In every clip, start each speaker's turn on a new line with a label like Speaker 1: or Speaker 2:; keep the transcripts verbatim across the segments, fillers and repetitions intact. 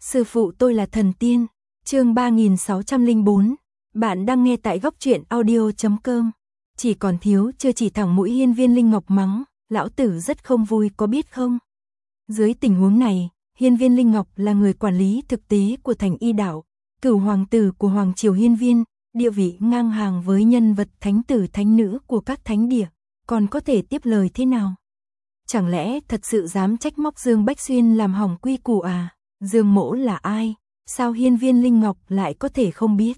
Speaker 1: Sư phụ tôi là thần tiên. Chương ba nghìn sáu trăm lẻ bốn. Bạn đang nghe tại góc truyện audio chấm com. Chỉ còn thiếu chưa chỉ thẳng mũi Hiên Viên Linh Ngọc mắng, lão tử rất không vui có biết không? Dưới tình huống này, Hiên Viên Linh Ngọc là người quản lý thực tế của Thành Y Đảo, cửu hoàng tử của Hoàng Triều Hiên Viên, địa vị ngang hàng với nhân vật thánh tử thánh nữ của các thánh địa, còn có thể tiếp lời thế nào? Chẳng lẽ thật sự dám trách móc Dương Bách Xuyên làm hỏng quy củ à? Dương Mỗ là ai? Sao Hiên Viên Linh Ngọc lại có thể không biết?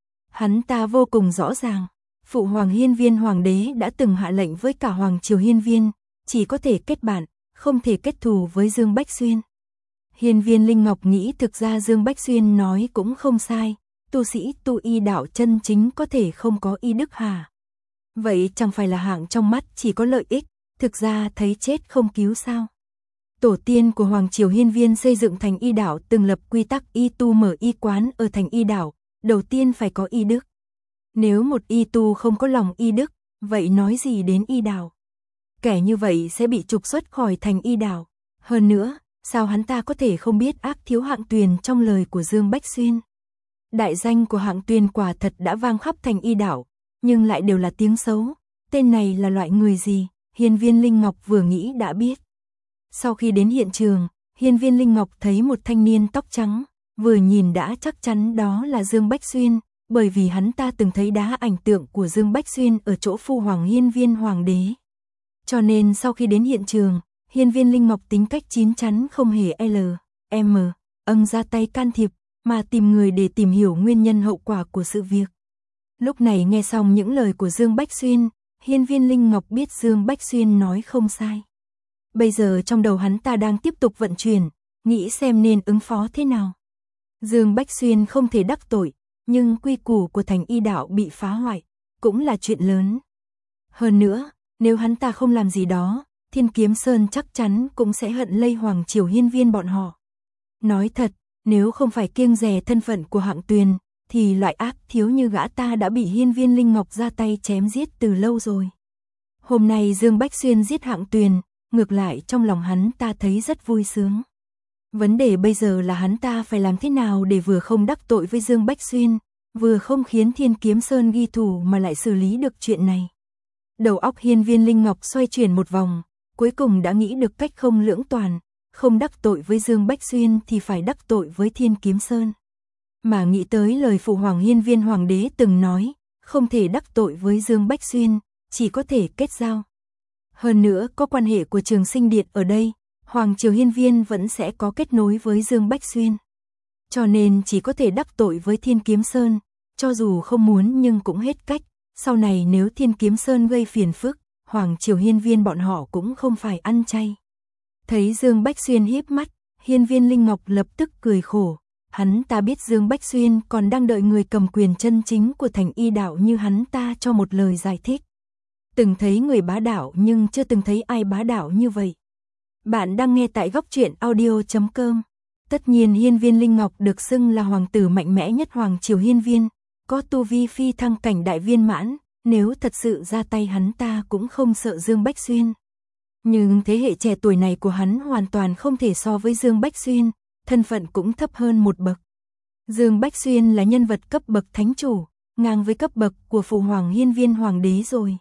Speaker 1: Hắn ta vô cùng rõ ràng, Phụ Hoàng Hiên Viên Hoàng đế đã từng hạ lệnh với cả Hoàng Triều Hiên Viên, chỉ có thể kết bạn, không thể kết thù với Dương Bách Xuyên. Hiên Viên Linh Ngọc nghĩ thực ra Dương Bách Xuyên nói cũng không sai, tu sĩ tu y đạo chân chính có thể không có y đức hả? Vậy chẳng phải là hạng trong mắt chỉ có lợi ích, thực ra thấy chết không cứu sao? Tổ tiên của Hoàng Triều Hiên Viên xây dựng Thành Y Đảo từng lập quy tắc y tu mở y quán ở Thành Y Đảo, đầu tiên phải có y đức. Nếu một y tu không có lòng y đức, vậy nói gì đến y đảo? Kẻ như vậy sẽ bị trục xuất khỏi Thành Y Đảo. Hơn nữa, sao hắn ta có thể không biết ác thiếu Hạng Tuyền trong lời của Dương Bách Xuyên? Đại danh của Hạng Tuyền quả thật đã vang khắp Thành Y Đảo, nhưng lại đều là tiếng xấu. Tên này là loại người gì? Hiên Viên Linh Ngọc vừa nghĩ đã biết. Sau khi đến hiện trường, Hiên Viên Linh Ngọc thấy một thanh niên tóc trắng, vừa nhìn đã chắc chắn đó là Dương Bách Xuyên, bởi vì hắn ta từng thấy đá ảnh tượng của Dương Bách Xuyên ở chỗ Phu Hoàng Hiên Viên Hoàng đế. Cho nên sau khi đến hiện trường, Hiên Viên Linh Ngọc tính cách chín chắn không hề L, M, âng ra tay can thiệp, mà tìm người để tìm hiểu nguyên nhân hậu quả của sự việc. Lúc này nghe xong những lời của Dương Bách Xuyên, Hiên Viên Linh Ngọc biết Dương Bách Xuyên nói không sai. Bây giờ trong đầu hắn ta đang tiếp tục vận chuyển, nghĩ xem nên ứng phó thế nào. Dương Bách Xuyên không thể đắc tội, nhưng quy củ của Thành Y Đạo bị phá hoại, cũng là chuyện lớn. Hơn nữa, nếu hắn ta không làm gì đó, Thiên Kiếm Sơn chắc chắn cũng sẽ hận lây Hoàng Triều Hiên Viên bọn họ. Nói thật, nếu không phải kiêng dè thân phận của Hạng Tuyền, thì loại ác thiếu như gã ta đã bị Hiên Viên Linh Ngọc ra tay chém giết từ lâu rồi. Hôm nay Dương Bách Xuyên giết Hạng Tuyền, ngược lại trong lòng hắn ta thấy rất vui sướng. Vấn đề bây giờ là hắn ta phải làm thế nào để vừa không đắc tội với Dương Bách Xuyên, vừa không khiến Thiên Kiếm Sơn ghi thù mà lại xử lý được chuyện này. Đầu óc Hiên Viên Linh Ngọc xoay chuyển một vòng, cuối cùng đã nghĩ được cách không lưỡng toàn, không đắc tội với Dương Bách Xuyên thì phải đắc tội với Thiên Kiếm Sơn. Mà nghĩ tới lời Phụ Hoàng Hiên Viên Hoàng đế từng nói, không thể đắc tội với Dương Bách Xuyên, chỉ có thể kết giao. Hơn nữa có quan hệ của Trường Sinh Điện ở đây, Hoàng Triều Hiên Viên vẫn sẽ có kết nối với Dương Bách Xuyên. Cho nên chỉ có thể đắc tội với Thiên Kiếm Sơn, cho dù không muốn nhưng cũng hết cách. Sau này nếu Thiên Kiếm Sơn gây phiền phức, Hoàng Triều Hiên Viên bọn họ cũng không phải ăn chay. Thấy Dương Bách Xuyên híp mắt, Hiên Viên Linh Ngọc lập tức cười khổ. Hắn ta biết Dương Bách Xuyên còn đang đợi người cầm quyền chân chính của Thành Y Đạo như hắn ta cho một lời giải thích. Từng thấy người bá đạo nhưng chưa từng thấy ai bá đạo như vậy. Bạn đang nghe tại góc truyện audio chấm com. Tất nhiên Hiên Viên Linh Ngọc được xưng là hoàng tử mạnh mẽ nhất Hoàng Triều Hiên Viên, có tu vi phi thăng cảnh đại viên mãn, nếu thật sự ra tay hắn ta cũng không sợ Dương Bách Xuyên. Nhưng thế hệ trẻ tuổi này của hắn hoàn toàn không thể so với Dương Bách Xuyên, thân phận cũng thấp hơn một bậc. Dương Bách Xuyên là nhân vật cấp bậc thánh chủ, ngang với cấp bậc của Phụ Hoàng Hiên Viên Hoàng đế rồi.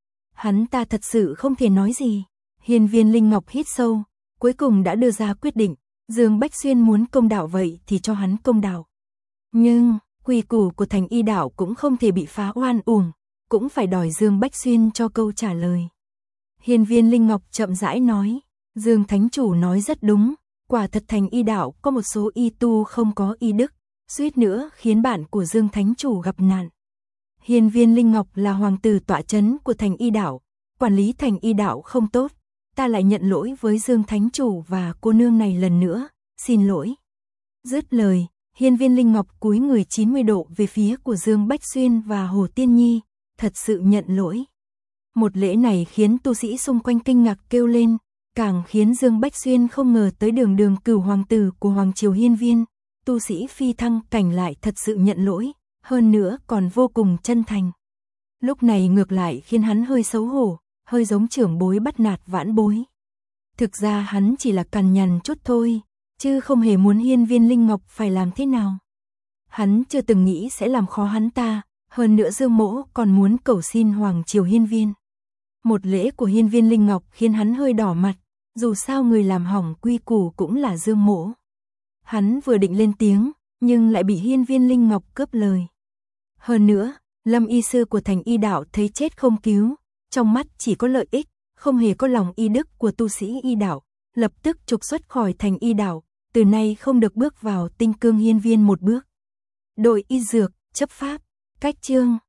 Speaker 1: Hắn ta thật sự không thể nói gì. Hiên Viên Linh Ngọc hít sâu, cuối cùng đã đưa ra quyết định, Dương Bách Xuyên muốn công đạo vậy thì cho hắn công đạo. Nhưng, quy củ của Thành Y Đạo cũng không thể bị phá oan uổng, cũng phải đòi Dương Bách Xuyên cho câu trả lời. Hiên Viên Linh Ngọc chậm rãi nói, Dương Thánh Chủ nói rất đúng, quả thật Thành Y Đạo có một số y tu không có y đức, suýt nữa khiến bạn của Dương Thánh Chủ gặp nạn. Hiên Viên Linh Ngọc là hoàng tử tọa chấn của Thành Y Đạo, quản lý Thành Y Đạo không tốt, ta lại nhận lỗi với Dương Thánh Chủ và cô nương này lần nữa, xin lỗi. Dứt lời, Hiên Viên Linh Ngọc cúi người chín mươi độ về phía của Dương Bách Xuyên và Hồ Tiên Nhi, thật sự nhận lỗi. Một lễ này khiến tu sĩ xung quanh kinh ngạc kêu lên, càng khiến Dương Bách Xuyên không ngờ tới đường đường cửu hoàng tử của Hoàng Triều Hiên Viên, tu sĩ phi thăng cảnh lại thật sự nhận lỗi, hơn nữa còn vô cùng chân thành. Lúc này ngược lại khiến hắn hơi xấu hổ, hơi giống trưởng bối bắt nạt vãn bối. Thực ra hắn chỉ là cằn nhằn chút thôi, chứ không hề muốn hiên viên Linh Ngọc phải làm thế nào. Hắn chưa từng nghĩ sẽ làm khó hắn ta, hơn nữa Dương Mỗ còn muốn cầu xin Hoàng Triều hiên viên. Một lễ của hiên viên Linh Ngọc khiến hắn hơi đỏ mặt, dù sao người làm hỏng quy củ cũng là Dương Mỗ. Hắn vừa định lên tiếng, nhưng lại bị hiên viên Linh Ngọc cướp lời. Hơn nữa, Lâm y sư của Thành Y đạo thấy chết không cứu, trong mắt chỉ có lợi ích, không hề có lòng y đức của tu sĩ y đạo, lập tức trục xuất khỏi Thành Y đạo, từ nay không được bước vào Tinh Cương hiên viên một bước. Đội y dược, chấp pháp, cách chương